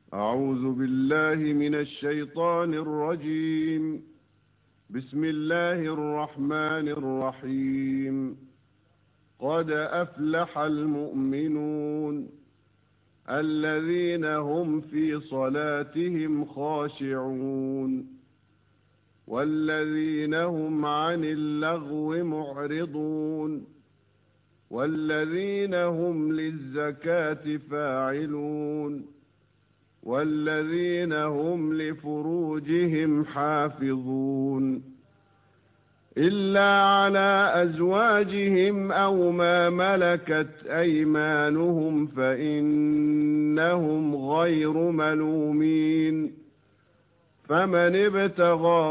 أعوذ بالله من الشيطان الرجيم. بسم الله الرحمن الرحيم. قد أفلح المؤمنون الذين هم في صلاتهم خاشعون والذين هم عن اللغو معرضون والذين هم للزكاة فاعلون والذين هم لفروجهم حافظون إلا على أزواجهم أو ما ملكت أيمانهم فإنهم غير ملومين فمن ابتغى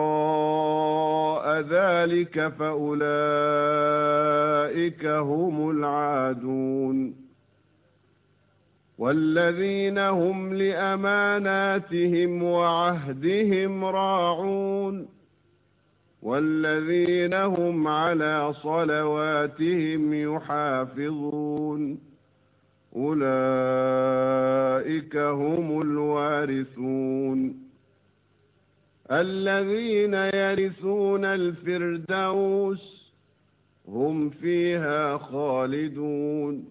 وراء ذلك فأولئك هم العادون والذين هم لأماناتهم وعهدهم راعون والذين هم على صلواتهم يحافظون أولئك هم الوارثون الذين يرثون الفردوس هم فيها خالدون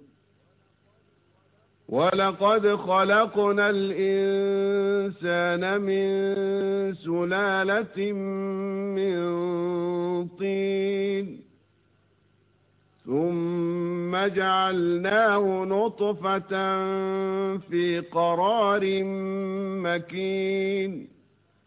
ولقد خلقنا الإنسان من سلالة من طين ثم جعلناه نطفة في قرار مكين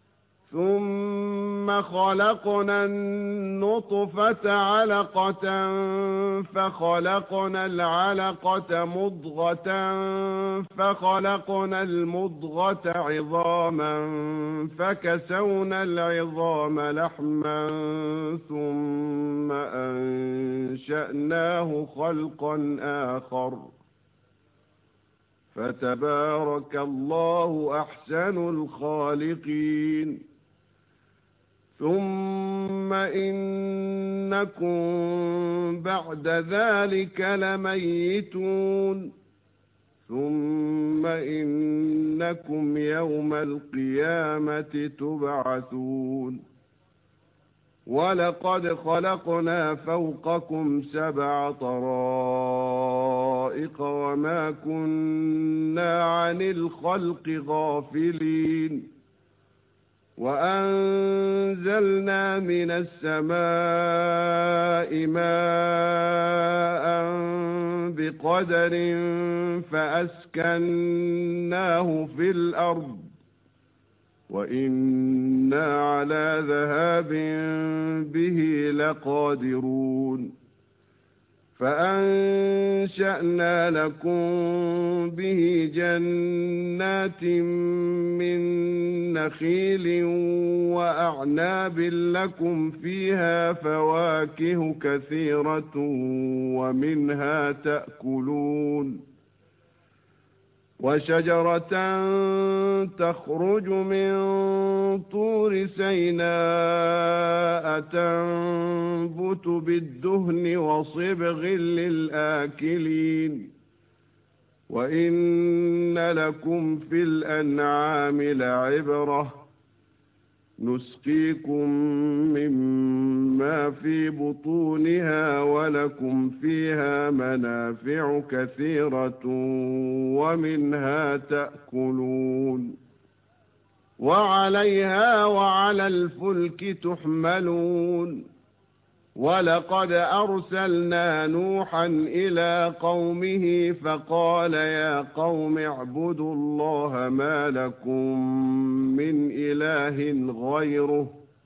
ثم خلقنا النطفة علقة فخلقنا العلقة مضغة فخلقنا المضغة عظاما فكسونا العظام لحما ثم أنشأناه خلقا آخر فتبارك الله أحسن الخالقين ثم إنكم بعد ذلك لميتون ثم إنكم يوم القيامة تبعثون ولقد خلقنا فوقكم 7 طرائق وما كنا عن الخلق غافلين وأنزلنا من السماء ماء بقدر فأسكناه في الأرض وإنا على ذهاب به لقادرون فأنشأنا لكم به جنات من نخيل وأعناب لكم فيها فواكه كثيرة ومنها تأكلون وشجرة تخرج من طور سيناء تنبت بالدهن وصبغ للآكلين وإن لكم في الأنعام لعبرة نسقيكم مما في بطونها ولكم فيها منافع كثيرة ومنها تأكلون وعليها وعلى الفلك تحملون ولقد أرسلنا نوحا إلى قومه فقال يا قوم اعبدوا الله ما لكم من إله غيره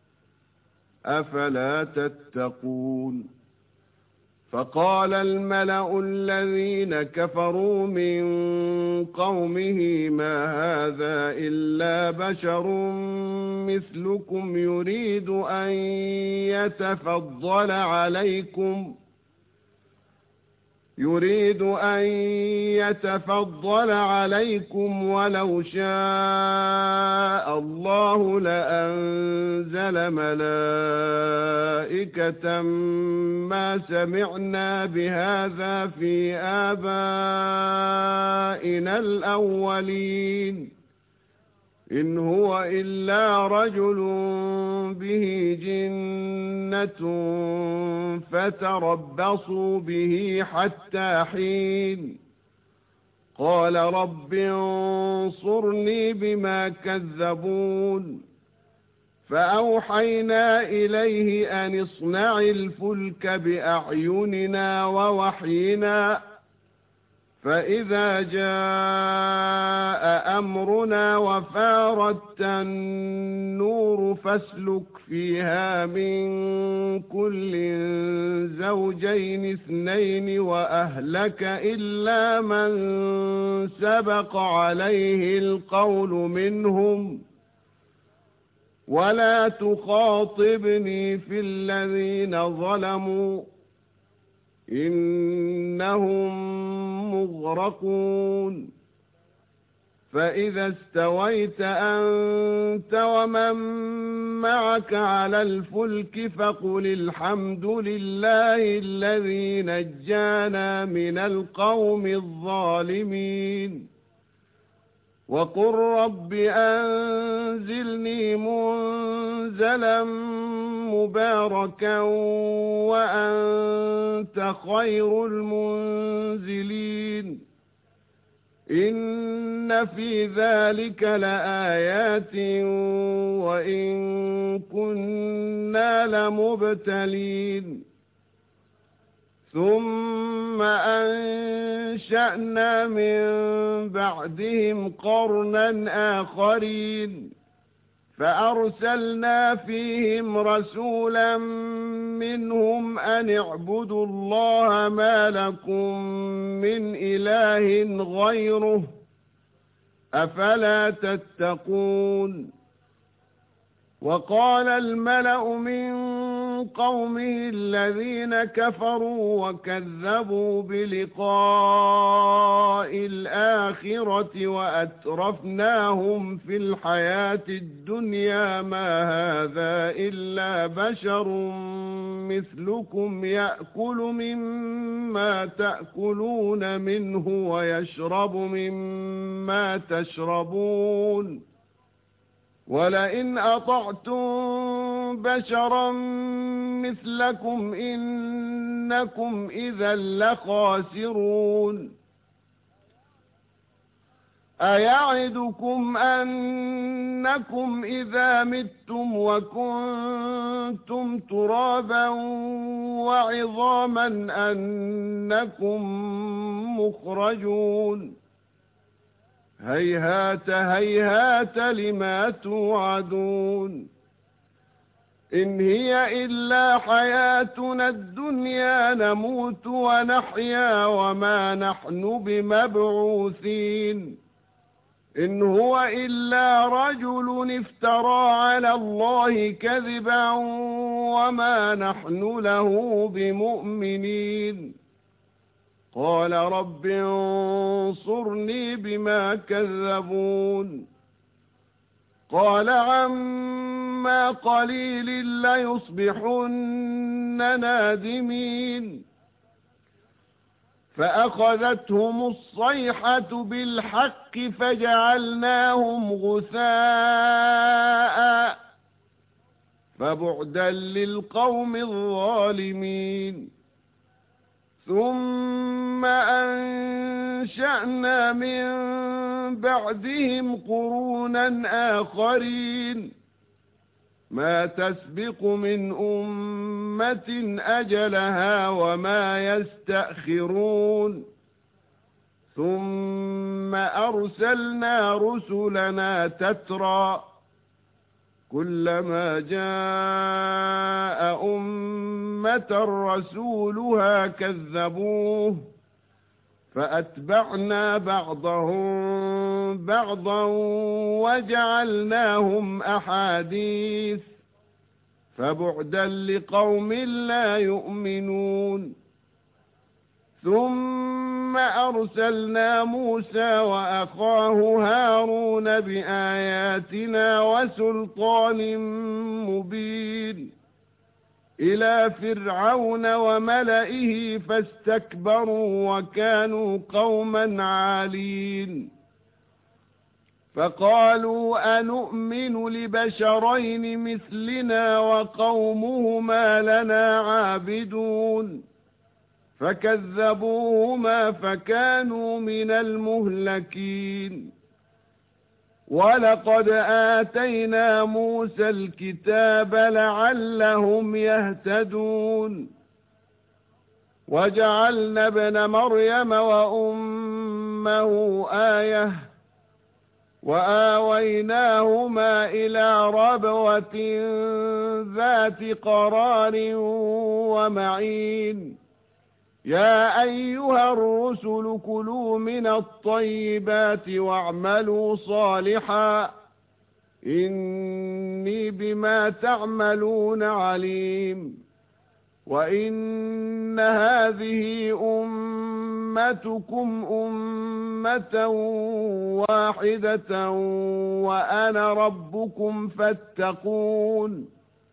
أفلا تتقون فقال الملأ الذين كفروا من قومه ما هذا إلا بشر مثلكم يريد أن يتفضل عليكم يريد أن يتفضل عليكم ولو شاء الله لأنزل ملائكة ما سمعنا بهذا في آبائنا الأولين إن هو إلا رجل به جنة فتربصوا به حتى حين قال رب انصرني بما كذبون فأوحينا إليه أن اصنع الفلك بأعيننا ووحينا فإذا جاء أمرنا وفارت النور فاسلك فيها من كل زوجين اثنين وأهلك إلا من سبق عليه القول منهم ولا تخاطبني في الذين ظلموا إنهم مغرقون فإذا استويت أنت ومن معك على الفلك فقل الحمد لله الذي نجانا من القوم الظالمين وقل رب أنزلني منزلا مباركا وأنت خير المنزلين إن في ذلك لآيات وإن كنا لمبتلين ثم أنشأنا من بعدهم قرنا آخرين فأرسلنا فيهم رسولا منهم أن اعبدوا الله ما لكم من إله غيره أفلا تتقون وقال الملأ من قومه الذين كفروا وكذبوا بلقاء الآخرة وأترفناهم في الحياة الدنيا ما هذا إلا بشر مثلكم يأكل مما تأكلون منه ويشرب مما تشربون ولئن أطعتم بشرا مثلكم إنكم إذا لخاسرون أيعدكم أنكم إذا متم وكنتم ترابا وعظاما أنكم مخرجون هيهات هيهات لما توعدون إن هي إلا حياتنا الدنيا نموت ونحيا وما نحن بمبعوثين إن هو إلا رجل افترى على الله كذبا وما نحن له بمؤمنين قال رب انصرني بما كذبون قال عما قليل ليصبحن نادمين فأخذتهم الصيحة بالحق فجعلناهم غثاء فبعدا للقوم الظالمين ثم أنشأنا من بعدهم قرونا آخرين ما تسبق من أمة أجلها وما يستأخرون ثم أرسلنا رسلنا تترى كلما جاء أمة رسولها كذبوه فأتبعنا بعضهم بعضا وجعلناهم أحاديث فبعدا لقوم لا يؤمنون ثم أرسلنا موسى وأخاه هارون بآياتنا وسلطان مبين إلى فرعون وملئه فاستكبروا وكانوا قوما عالين فقالوا أنؤمن لبشرين مثلنا وقومهما لنا عابدون فكذبوهما فكانوا من المهلكين ولقد آتينا موسى الكتاب لعلهم يهتدون وجعلنا ابن مريم وأمه آية وآويناهما إلى ربوة ذات قرار ومعين يا أيها الرسل كلوا من الطيبات واعملوا صالحا إني بما تعملون عليم وإن هذه أمتكم أمة واحدة وأنا ربكم فاتقون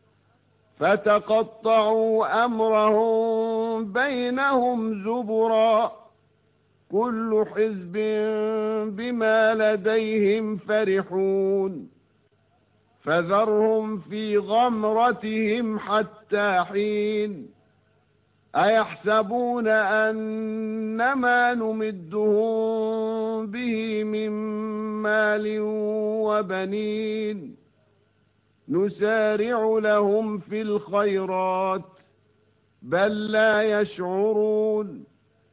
فتقطعوا أمرهم بينهم زبرا كل حزب بما لديهم فرحون فذرهم في غمرتهم حتى حين أيحسبون أنما نمدهم به من مال وبنين نسارع لهم في الخيرات بل لا يشعرون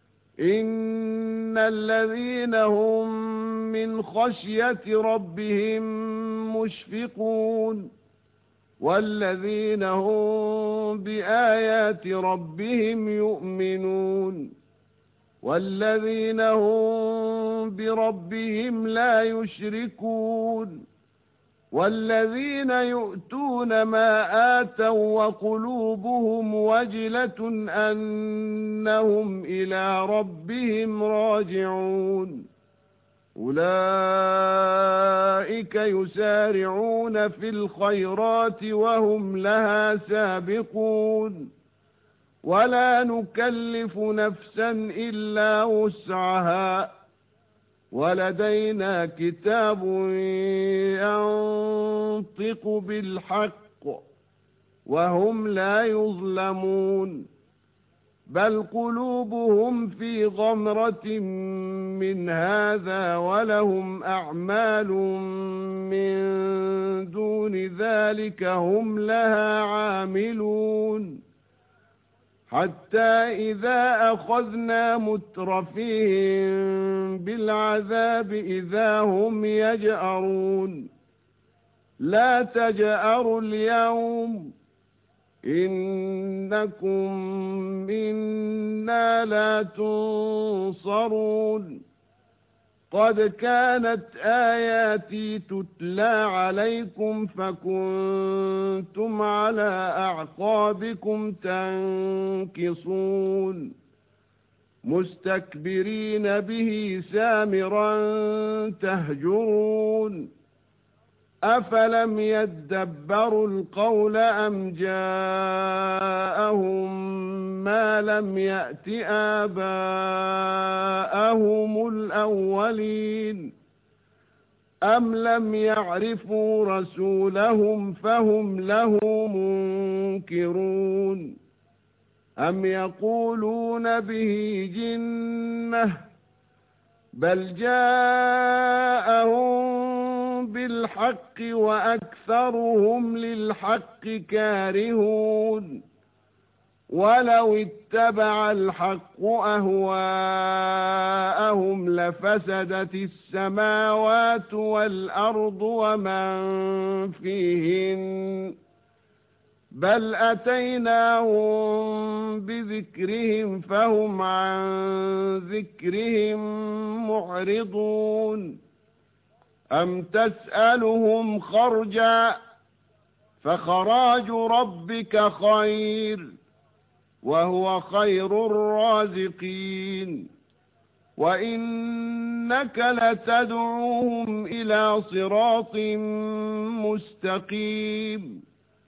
إن الذين هم من خشية ربهم مشفقون والذين هم بآيات ربهم يؤمنون والذين هم بربهم لا يشركون والذين يؤتون ما آتوا وقلوبهم وجلة أنهم إلى ربهم راجعون أولئك يسارعون في الخيرات وهم لها سابقون ولا نكلف نفسا إلا وسعها ولدينا كتاب ينطق بالحق وهم لا يظلمون بل قلوبهم في غمرة من هذا ولهم أعمال من دون ذلك هم لها عاملون حتى إذا أخذنا مترفيهم بالعذاب إذا هم يجأرون لا تجأروا اليوم إنكم منا لا تنصرون قد كانت آياتي تتلى عليكم فكنتم على أعقابكم تنكصون مستكبرين به سامرا تهجرون أفلم يدبروا القول أم جاءهم ما لم يأت آباءهم الأولين أم لم يعرفوا رسولهم فهم له منكرون أم يقولون به جنة بل جاءهم بالحق وأكثرهم للحق كارهون ولو اتبع الحق أهواءهم لفسدت السماوات والأرض ومن فيهن بل أتيناهم بذكرهم فهم عن ذكرهم معرضون أم تسألهم خرجا فخراج ربك خير وهو خير الرازقين وإنك لتدعوهم إلى صراط مستقيم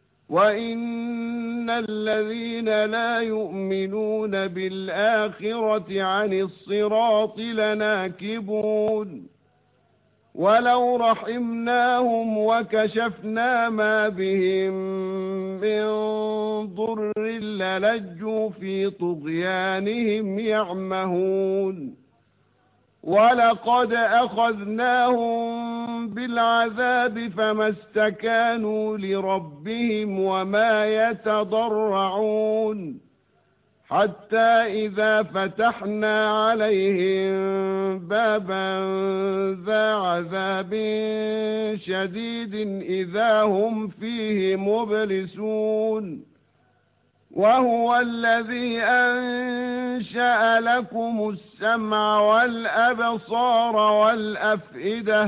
وإن الذين لا يؤمنون بالآخرة عن الصراط لناكبون ولو رحمناهم وكشفنا ما بهم من ضر للجوا في طغيانهم يعمهون ولقد أخذناهم بالعذاب فما استكانوا لربهم وما يتضرعون حتى إذا فتحنا عليهم بابا ذا عذاب شديد إذا هم فيه مبلسون وهو الذي أنشأ لكم السمع والأبصار والأفئدة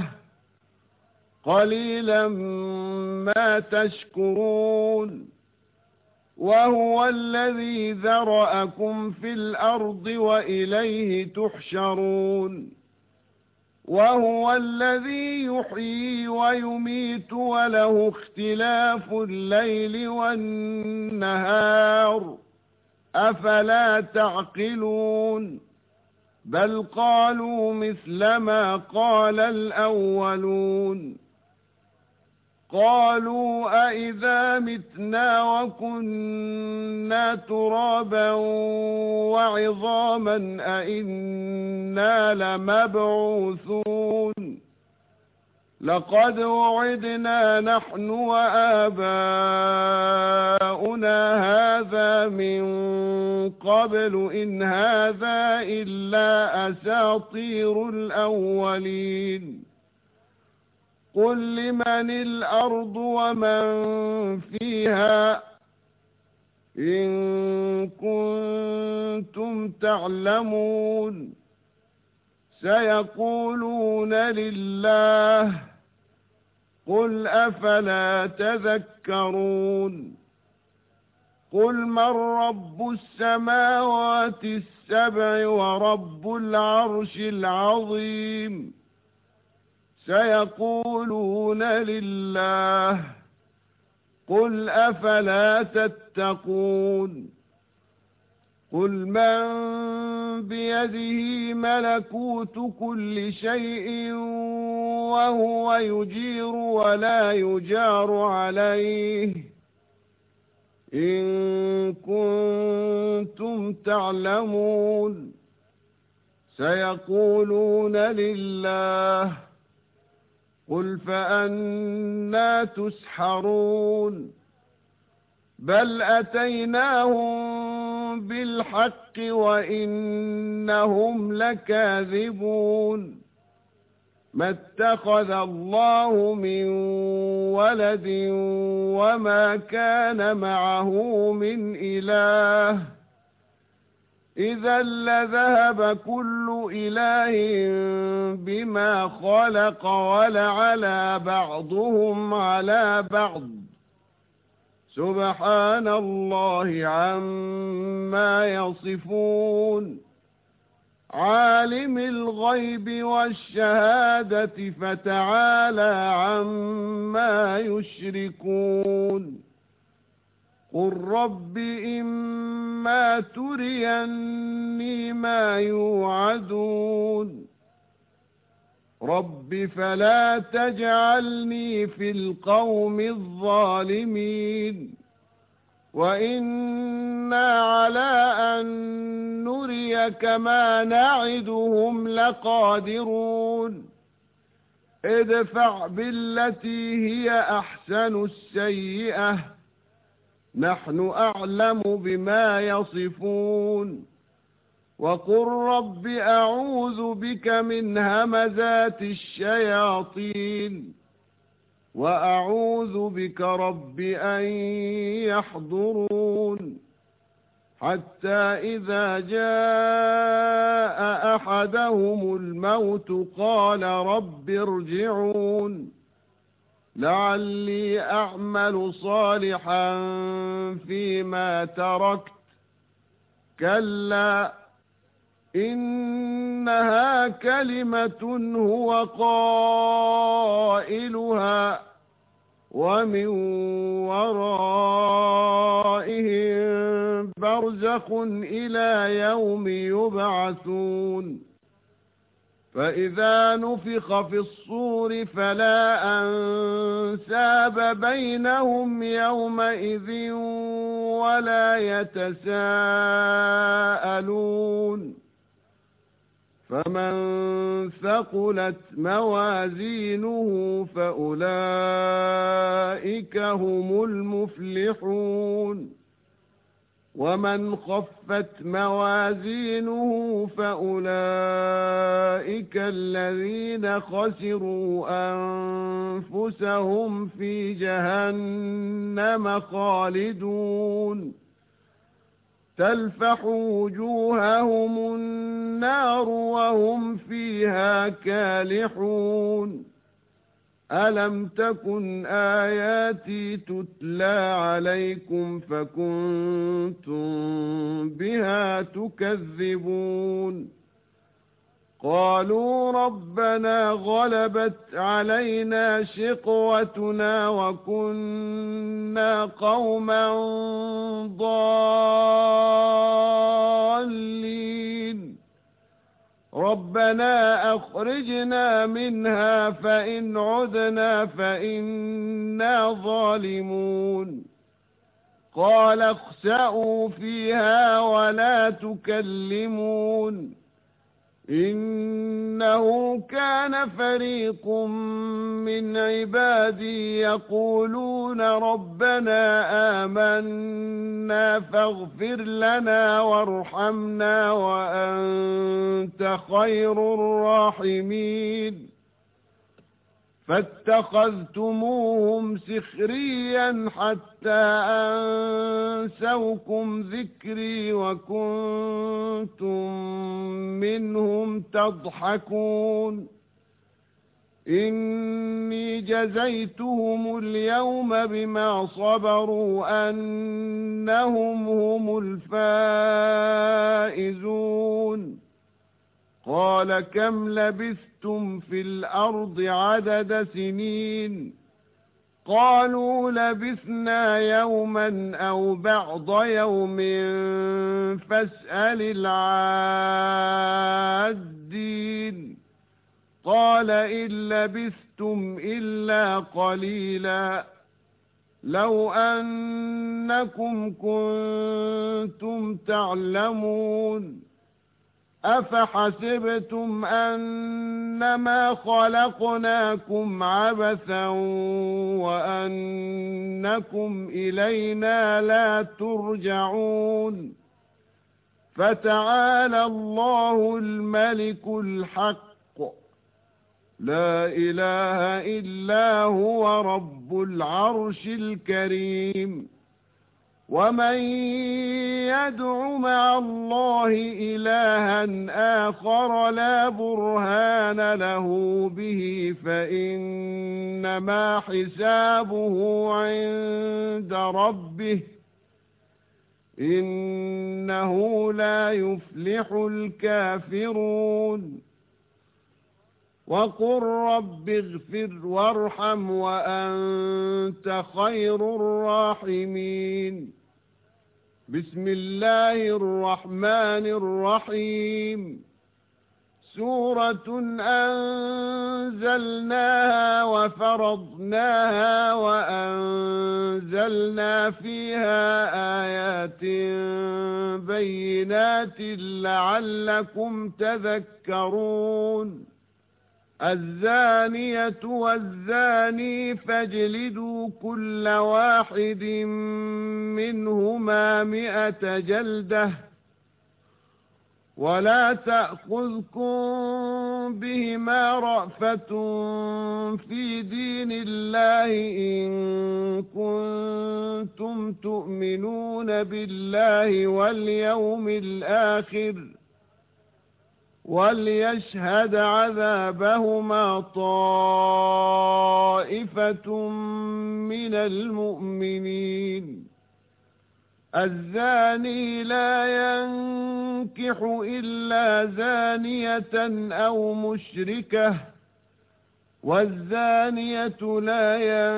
قليلا ما تشكرون وهو الذي ذرأكم في الأرض وإليه تحشرون وهو الذي يحيي ويميت وله اختلاف الليل والنهار أفلا تعقلون بل قالوا مثل ما قال الأولون قالوا أئذا متنا وكنا ترابا وعظاما أئنا لمبعوثون لقد وعدنا نحن وآباؤنا هذا من قبل إن هذا إلا أساطير الأولين قل لمن الأرض ومن فيها إن كنتم تعلمون سيقولون لله قل أفلا تذكرون قل من رب السماوات السبع ورب العرش العظيم سيقولون لله قل أفلا تتقون قل من بيده ملكوت كل شيء وهو يجير ولا يجار عليه إن كنتم تعلمون سيقولون لله قل فأنى تسحرون بل أتيناهم بالحق وإنهم لكاذبون ما اتخذ الله من ولد وما كان معه من إله إذا لذهب كل إله بما خلق ولعلى بعضهم على بعض سبحان الله عما يصفون عالم الغيب والشهادة فتعالى عما يشركون قل رب إما تريني ما يوعدون رب فلا تجعلني في القوم الظالمين وإنا على أن نريك ما نعدهم لقادرون ادفع بالتي هي أحسن السيئة نحن أعلم بما يصفون وقل رب أعوذ بك من همزات الشياطين وأعوذ بك رب أن يحضرون حتى إذا جاء أحدهم الموت قال رب ارجعون لعلي أعمل صالحا فيما تركت كلا إنها كلمة هو قائلها ومن ورائهم برزخ إلى يوم يبعثون فإذا نفخ في الصور فلا أنساب بينهم يومئذ ولا يتساءلون فمن ثقلت موازينه فأولئك هم المفلحون ومن خفت موازينه فأولئك الذين خسروا أنفسهم في جهنم خالدون تلفح وجوههم النار وهم فيها كالحون ألم تكن آياتي تتلى عليكم فكنتم بها تكذبون قالوا ربنا غلبت علينا شقوتنا وكنا قوما ضالين ربنا أخرجنا منها فإن عدنا فإنا ظالمون قال اخسئوا فيها ولا تكلمون إنه كان فريق من عبادي يقولون ربنا آمنا فاغفر لنا وارحمنا وأنت خير الراحمين فاتخذتموهم سخريا حتى أنسوكم ذكري وكنتم منهم تضحكون إني جزيتهم اليوم بما صبروا أنهم هم الفائزون قال كم لبثتم في الأرض عدد سنين قالوا لبثنا يوما أو بعض يوم فاسأل العادين قال إن لبثتم إلا قليلا لو أنكم كنتم تعلمون أفحسبتم أنما خلقناكم عبثا وأنكم إلينا لا ترجعون فتعالى الله الملك الحق لا إله إلا هو رب العرش الكريم ومن يدع مع الله إلها آخر لا برهان له به فإنما حسابه عند ربه إنه لا يفلح الكافرون وقل رب اغفر وارحم وأنت خير الراحمين بسم الله الرحمن الرحيم سورة أنزلناها وفرضناها وأنزلنا فيها آيات بينات لعلكم تذكرون الزانية والزاني فاجلدوا كل واحد منهما 100 جلدة ولا تأخذكم بهما رأفة في دين الله إن كنتم تؤمنون بالله واليوم الآخر وليشهد عذابهما طائفة من المؤمنين الزاني لا ينكح إلا زانية أو مشركة والزانية لا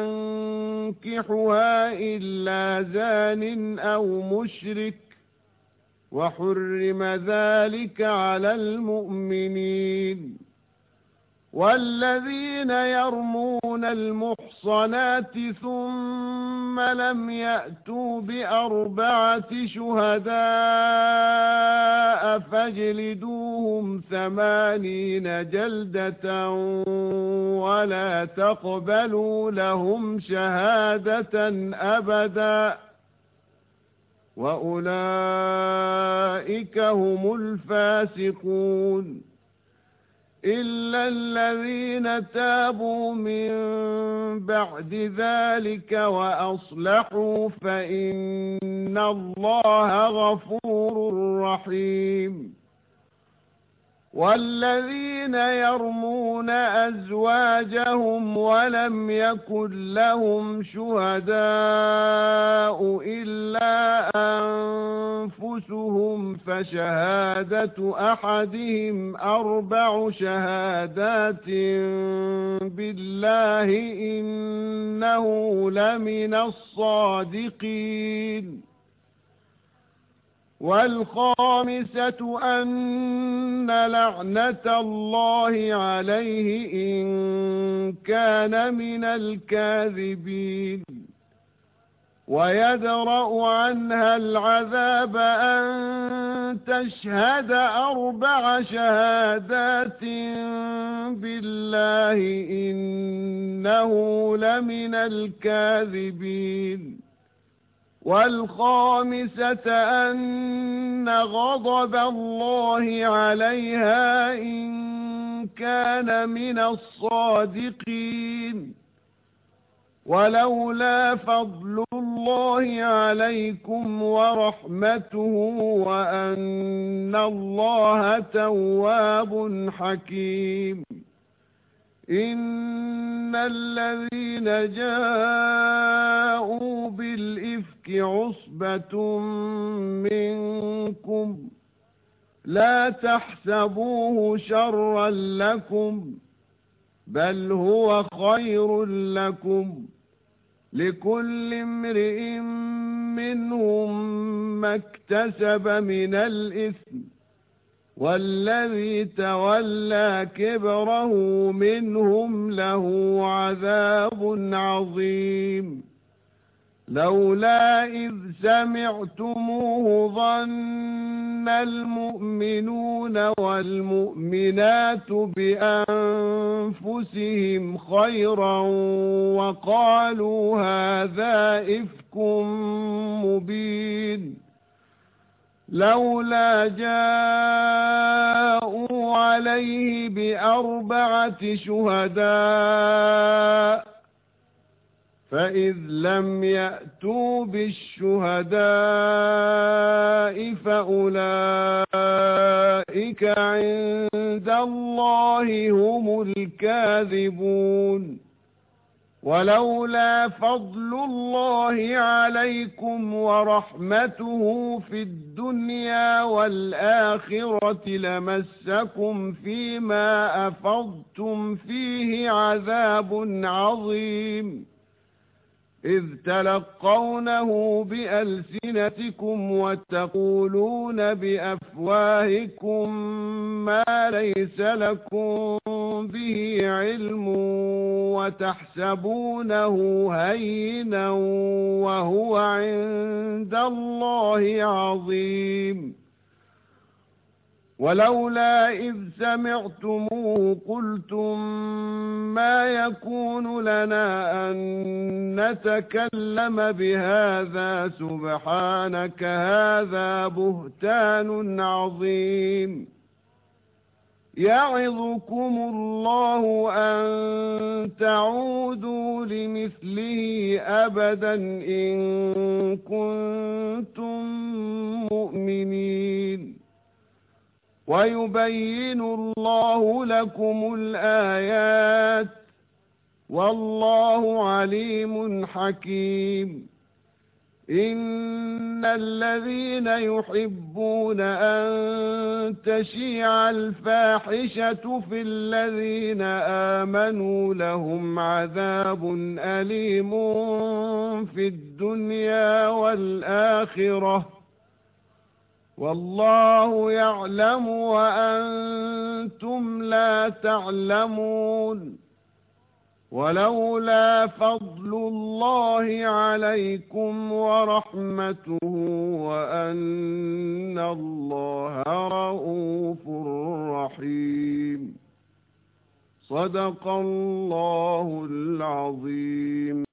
ينكحها إلا زان أو مشرك وحرم ذلك على المؤمنين والذين يرمون المحصنات ثم لم يأتوا بأربعة شهداء فاجلدوهم 80 جلدة ولا تقبلوا لهم شهادة أبدا وأولئك هم الفاسقون إلا الذين تابوا من بعد ذلك وأصلحوا فإن الله غفور رحيم والذين يرمون أزواجهم ولم يكن لهم شهداء إلا أنفسهم فشهادة أحدهم 4 شهادات بالله إنه لمن الصادقين والخامسة أن لعنة الله عليه إن كان من الكاذبين ويدرأ عنها العذاب أن تشهد 4 شهادات بالله إنه لمن الكاذبين والخامسة أن غضب الله عليها إن كان من الصادقين ولولا فضل الله عليكم ورحمته وأن الله تواب حكيم إن الذين جاءوا بالإفك عصبة منكم لا تحسبوه شرا لكم بل هو خير لكم لكل امرئ منهم ما اكتسب من الإثم والذي تولى كبره منهم له عذاب عظيم لولا إذ سمعتموه ظن المؤمنون والمؤمنات بأنفسهم خيرا وقالوا هذا إفك مبين لولا جاءوا عليه ب4 شهداء فإذ لم يأتوا بالشهداء فأولئك عند الله هم الكاذبون ولولا فضل الله عليكم ورحمته في الدنيا والآخرة لمسكم فيما أفضتم فيه عذاب عظيم إذ تلقونه بألسنتكم وتقولون بأفواهكم ما ليس لكم به علم وتحسبونه هينا وهو عند الله عظيم ولولا إذ سمعتموه قلتم ما يكون لنا أن نتكلم بهذا سبحانك هذا بهتان عظيم يعظكم الله أن تعودوا لمثله أبدا إن كنتم مؤمنين ويبين الله لكم الآيات والله عليم حكيم إن الذين يحبون أن تشيع الفاحشة في الذين آمنوا لهم عذاب أليم في الدنيا والآخرة والله يعلم وأنتم لا تعلمون ولولا فضل الله عليكم ورحمته وأن الله رءوف رحيم صدق الله العظيم.